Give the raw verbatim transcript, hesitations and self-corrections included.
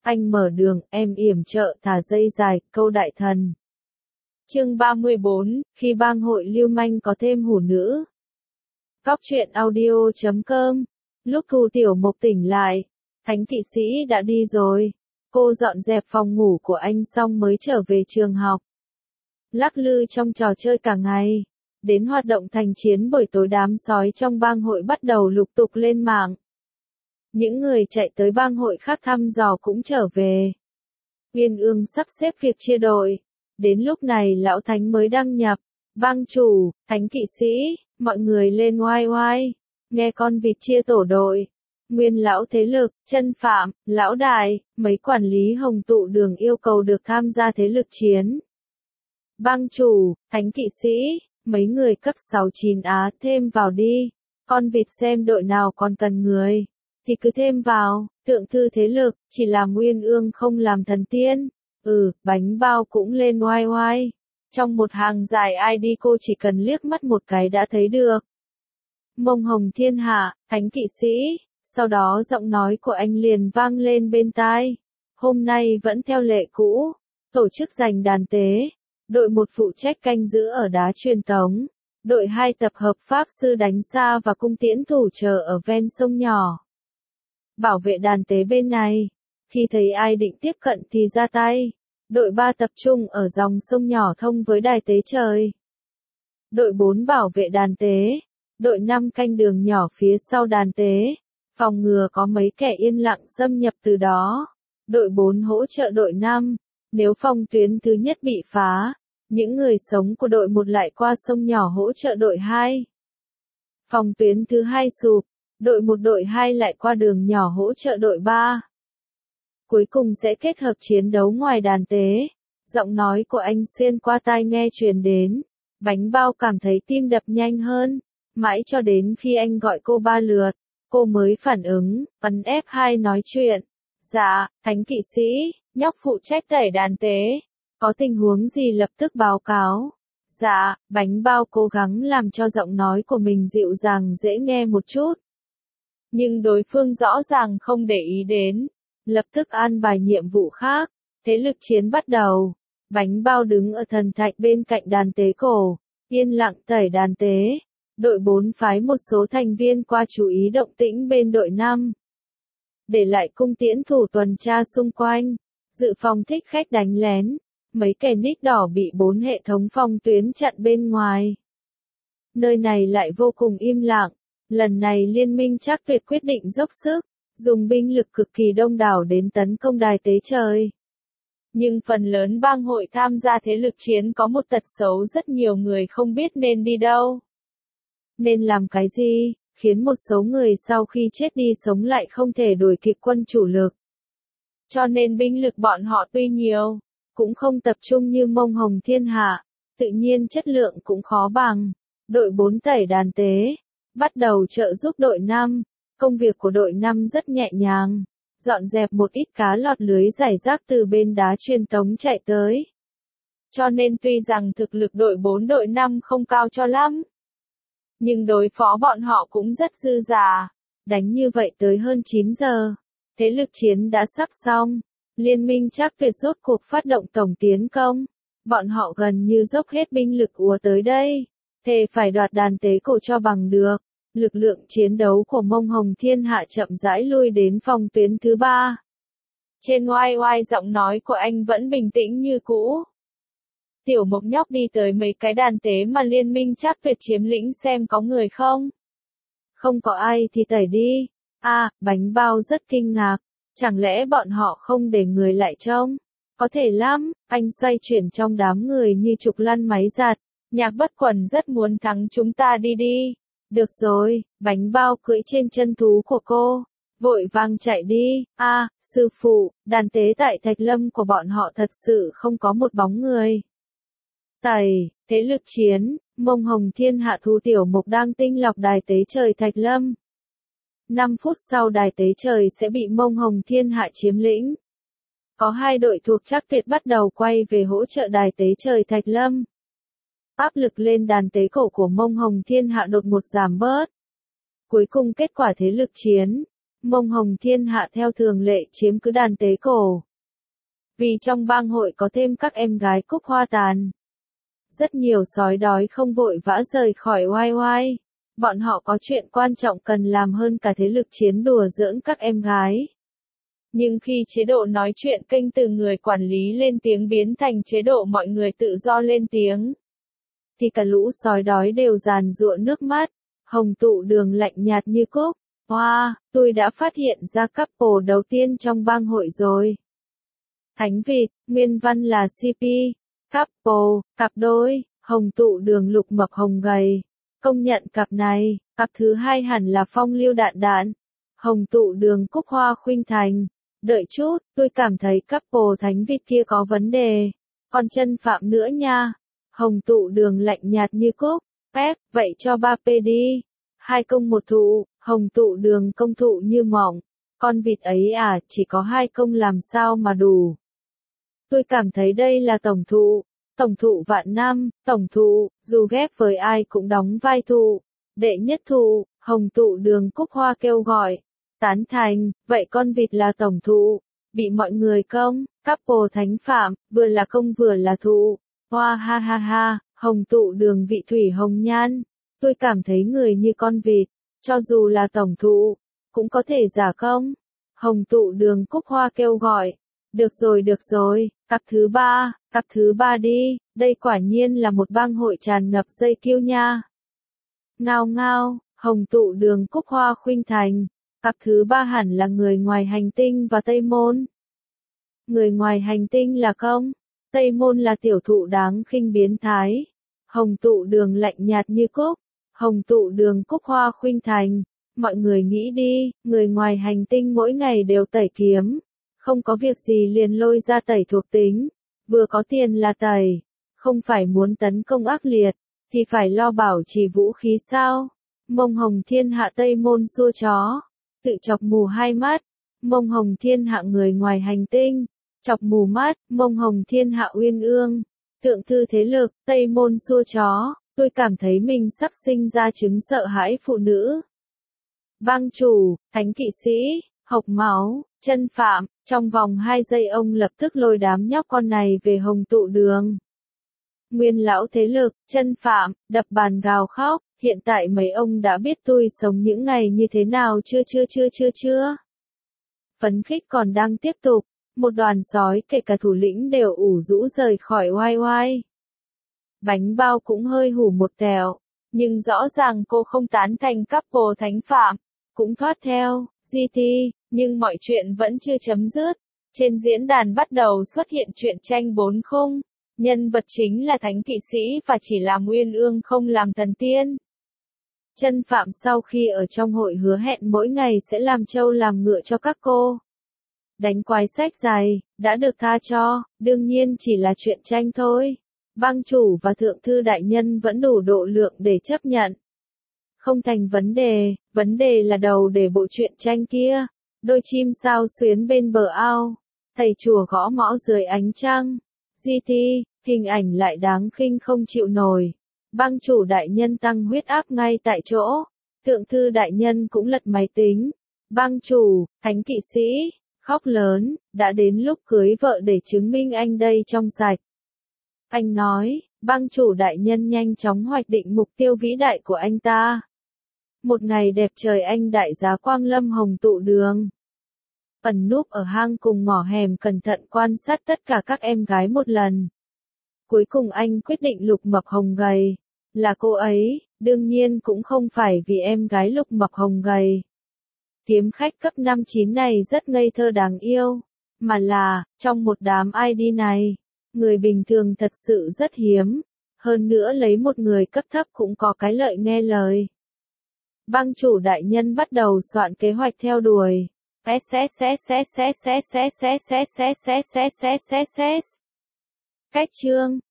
anh mở đường, em yểm trợ thả dây dài, câu đại thần. Chương ba mươi bốn, khi bang hội lưu manh có thêm hủ nữ. Góc truyện audio chấm com. Lúc Thu Tiểu Mộc tỉnh lại, Thánh kỵ sĩ đã đi rồi. Cô dọn dẹp phòng ngủ của anh xong mới trở về trường học. Lắc lư trong trò chơi cả ngày. Đến hoạt động thành chiến buổi tối, đám sói trong bang hội bắt đầu lục tục lên mạng. Những người chạy tới bang hội khác thăm dò cũng trở về. Uyên Ương sắp xếp việc chia đội. Đến lúc này lão Thánh mới đăng nhập. Bang chủ, Thánh kỵ sĩ, mọi người lên oai oai. Nghe con vịt chia tổ đội. Nguyên lão thế lực, Chân Phạm, lão đại, mấy quản lý Hồng Tụ Đường yêu cầu được tham gia thế lực chiến. Bang chủ, Thánh kỵ sĩ, mấy người cấp sáu chín Á thêm vào đi. Con vịt xem đội nào còn cần người thì cứ thêm vào. Thượng thư thế lực, chỉ làm Uyên Ương không làm thần tiên. Ừ, bánh bao cũng lên oai oai. Trong một hàng dài i đê cô chỉ cần liếc mắt một cái đã thấy được. Mông Hồng Thiên Hạ, Thánh kỵ sĩ. Sau đó giọng nói của anh liền vang lên bên tai. Hôm nay vẫn theo lệ cũ, tổ chức giành đàn tế. Đội một phụ trách canh giữ ở đá truyền tống. Đội hai tập hợp pháp sư đánh xa và cung tiễn thủ chờ ở ven sông nhỏ. Bảo vệ đàn tế bên này. Khi thấy ai định tiếp cận thì ra tay. Đội ba tập trung ở dòng sông nhỏ thông với đài tế trời. Đội bốn bảo vệ đàn tế. Đội năm canh đường nhỏ phía sau đàn tế. Phòng ngừa có mấy kẻ yên lặng xâm nhập từ đó. Đội bốn hỗ trợ đội năm. Nếu phòng tuyến thứ nhất bị phá, những người sống của đội một lại qua sông nhỏ hỗ trợ đội hai. Phòng tuyến thứ hai sụp, đội một đội hai lại qua đường nhỏ hỗ trợ đội ba. Cuối cùng sẽ kết hợp chiến đấu ngoài đàn tế. Giọng nói của anh xuyên qua tai nghe truyền đến. Bánh bao cảm thấy tim đập nhanh hơn. Mãi cho đến khi anh gọi cô ba lượt, cô mới phản ứng, ấn ép hai nói chuyện. Dạ, Thánh kỵ sĩ, nhóc phụ trách tẩy đàn tế. Có tình huống gì lập tức báo cáo. Dạ, bánh bao cố gắng làm cho giọng nói của mình dịu dàng dễ nghe một chút. Nhưng đối phương rõ ràng không để ý đến. Lập tức an bài nhiệm vụ khác. Thế lực chiến bắt đầu. Bánh bao đứng ở thần thạch bên cạnh đàn tế cổ. Yên lặng tẩy đàn tế. Đội bốn phái một số thành viên qua chú ý động tĩnh bên đội năm. Để lại cung tiễn thủ tuần tra xung quanh. Dự phòng thích khách đánh lén. Mấy kẻ nick đỏ bị bốn hệ thống phòng tuyến chặn bên ngoài. Nơi này lại vô cùng im lặng. Lần này liên minh Trác Tuyệt quyết định dốc sức. Dùng binh lực cực kỳ đông đảo đến tấn công đài tế trời. Nhưng phần lớn bang hội tham gia thế lực chiến có một tật xấu, rất nhiều người không biết nên đi đâu. Nên làm cái gì, khiến một số người sau khi chết đi sống lại không thể đuổi kịp quân chủ lực. Cho nên binh lực bọn họ tuy nhiều, cũng không tập trung như Mông Hồng Thiên Hạ, tự nhiên chất lượng cũng khó bằng. Đội bốn tẩy đàn tế, bắt đầu trợ giúp đội năm. Công việc của đội năm rất nhẹ nhàng, dọn dẹp một ít cá lọt lưới rải rác từ bên đá truyền tống chạy tới. Cho nên tuy rằng thực lực đội bốn đội năm không cao cho lắm, nhưng đối phó bọn họ cũng rất dư dả. Đánh như vậy tới hơn chín giờ, thế lực chiến đã sắp xong. Liên minh Trác Tuyệt rốt cuộc phát động tổng tiến công. Bọn họ gần như dốc hết binh lực ùa tới đây, thề phải đoạt đàn tế cổ cho bằng được. Lực lượng chiến đấu của Mông Hồng Thiên Hạ chậm rãi lui đến phòng tuyến thứ ba. Trên oai oai giọng nói của anh vẫn bình tĩnh như cũ. Tiểu Mộc nhóc đi tới mấy cái đàn tế mà liên minh Trác Tuyệt chiếm lĩnh xem có người không. Không có ai thì tẩy đi. À, bánh bao rất kinh ngạc. Chẳng lẽ bọn họ không để người lại trông? Có thể lắm, anh xoay chuyển trong đám người như trục lăn máy giặt. Nhạc Bất Quần rất muốn thắng, chúng ta đi đi. Được rồi, bánh bao cưỡi trên chân thú của cô. Vội vàng chạy đi. À, sư phụ, đàn tế tại Thạch Lâm của bọn họ thật sự không có một bóng người. Tẩy, thế lực chiến, Mông Hồng Thiên Hạ Thu Tiểu Mộc đang tinh lọc đài tế trời Thạch Lâm. năm phút sau đài tế trời sẽ bị Mông Hồng Thiên Hạ chiếm lĩnh. Có hai đội thuộc Trác Tuyệt bắt đầu quay về hỗ trợ đài tế trời Thạch Lâm. Áp lực lên đàn tế cổ của Mông Hồng Thiên Hạ đột ngột giảm bớt. Cuối cùng kết quả thế lực chiến, Mông Hồng Thiên Hạ theo thường lệ chiếm cứ đàn tế cổ. Vì trong bang hội có thêm các em gái Cúc Hoa Tàn. Rất nhiều sói đói không vội vã rời khỏi oai oai. Bọn họ có chuyện quan trọng cần làm hơn cả thế lực chiến đùa giỡn các em gái. Nhưng khi chế độ nói chuyện kênh từ người quản lý lên tiếng biến thành chế độ mọi người tự do lên tiếng, thì cả lũ sói đói đều giàn giụa nước mắt. Hồng Tụ Đường lạnh nhạt như cúc. Wow, tôi đã phát hiện ra couple đầu tiên trong bang hội rồi. Thánh Vịt, nguyên văn là xê pê. Couple, cặp đôi, Hồng Tụ Đường Lục Mập Hồng Gầy. Công nhận cặp này, cặp thứ hai hẳn là Phong Lưu Đạn Đạn. Hồng Tụ Đường Cúc Hoa Khuynh Thành. Đợi chút, tôi cảm thấy couple Thánh Vịt kia có vấn đề. Còn Chân Phạm nữa nha. Hồng Tụ Đường lạnh nhạt như cúc. Pep, vậy cho ba pê đi. Hai công một thụ, Hồng Tụ Đường công thụ như mỏng. Con vịt ấy à, chỉ có hai công làm sao mà đủ. Tôi cảm thấy đây là tổng thụ. Tổng thụ vạn năm, tổng thụ, dù ghép với ai cũng đóng vai thụ. Đệ nhất thụ, Hồng Tụ Đường Cúc Hoa kêu gọi. Tán thành, vậy con vịt là tổng thụ. Bị mọi người công, couple Thánh Phạm, vừa là công vừa là thụ. Hoa ha ha ha, Hồng Tụ Đường vị thủy hồng nhan. Tôi cảm thấy người như con vịt, cho dù là tổng thụ, cũng có thể giả công. Hồng Tụ Đường Cúc Hoa kêu gọi. Được rồi được rồi, cặp thứ ba, cặp thứ ba đi, đây quả nhiên là một bang hội tràn ngập dây kiêu nha. Ngao ngao, Hồng Tụ Đường Cúc Hoa Khuynh Thành. Cặp thứ ba hẳn là người ngoài hành tinh và Tây Môn. Người ngoài hành tinh là công, Tây Môn là tiểu thụ đáng khinh biến thái. Hồng Tụ Đường lạnh nhạt như cúc. Hồng Tụ Đường Cúc Hoa Khuynh Thành. Mọi người nghĩ đi, người ngoài hành tinh mỗi ngày đều tẩy kiếm. Không có việc gì liền lôi ra tẩy thuộc tính. Vừa có tiền là tẩy. Không phải muốn tấn công ác liệt, thì phải lo bảo trì vũ khí sao. Mông Hồng Thiên Hạ Tây Môn xua chó. Tự chọc mù hai mắt. Mông Hồng Thiên Hạ người ngoài hành tinh. Chọc mù mắt, Mông Hồng Thiên Hạ uyên ương. Thượng thư thế lực, Tây Môn xua chó. Tôi cảm thấy mình sắp sinh ra chứng sợ hãi phụ nữ. Bang chủ, thánh kỵ sĩ, hộc máu, Chân Phạm, trong vòng hai giây ông lập tức lôi đám nhóc con này về Hồng Tụ Đường. Nguyên lão thế lực, Chân Phạm, đập bàn gào khóc, hiện tại mấy ông đã biết tôi sống những ngày như thế nào chưa chưa chưa chưa chưa. Phấn khích còn đang tiếp tục, một đoàn sói kể cả thủ lĩnh đều ủ rũ rời khỏi oai oai. Bánh bao cũng hơi hủ một tẹo, nhưng rõ ràng cô không tán thành couple Thánh Phạm, cũng thoát theo, giê tê, nhưng mọi chuyện vẫn chưa chấm dứt. Trên diễn đàn bắt đầu xuất hiện truyện tranh bốn khung, nhân vật chính là thánh kỵ sĩ và chỉ làm uyên ương không làm thần tiên. Chân Phạm sau khi ở trong hội hứa hẹn mỗi ngày sẽ làm trâu làm ngựa cho các cô. Đánh quái sách dài, đã được tha cho, đương nhiên chỉ là truyện tranh thôi. Bang chủ và thượng thư đại nhân vẫn đủ độ lượng để chấp nhận. Không thành vấn đề, vấn đề là đầu để bộ truyện tranh kia. Đôi chim sao xuyến bên bờ ao. Thầy chùa gõ mõ dưới ánh trăng. giê tê, hình ảnh lại đáng khinh không chịu nổi. Bang chủ đại nhân tăng huyết áp ngay tại chỗ. Thượng thư đại nhân cũng lật máy tính. Bang chủ, thánh kỵ sĩ, khóc lớn, đã đến lúc cưới vợ để chứng minh anh đây trong sạch. Anh nói, bang chủ đại nhân nhanh chóng hoạch định mục tiêu vĩ đại của anh ta. Một ngày đẹp trời anh đại giá quang lâm Hồng Tụ Đường. Ẩn núp ở hang cùng ngõ hẻm cẩn thận quan sát tất cả các em gái một lần. Cuối cùng anh quyết định Lục Mập Hồng Gầy. Là cô ấy, đương nhiên cũng không phải vì em gái Lục Mập Hồng Gầy. Kiếm khách cấp năm chín này rất ngây thơ đáng yêu. Mà là, trong một đám i đê này, người bình thường thật sự rất hiếm. Hơn nữa lấy một người cấp thấp cũng có cái lợi nghe lời. Bang chủ đại nhân bắt đầu soạn kế hoạch theo đuổi. Cách chương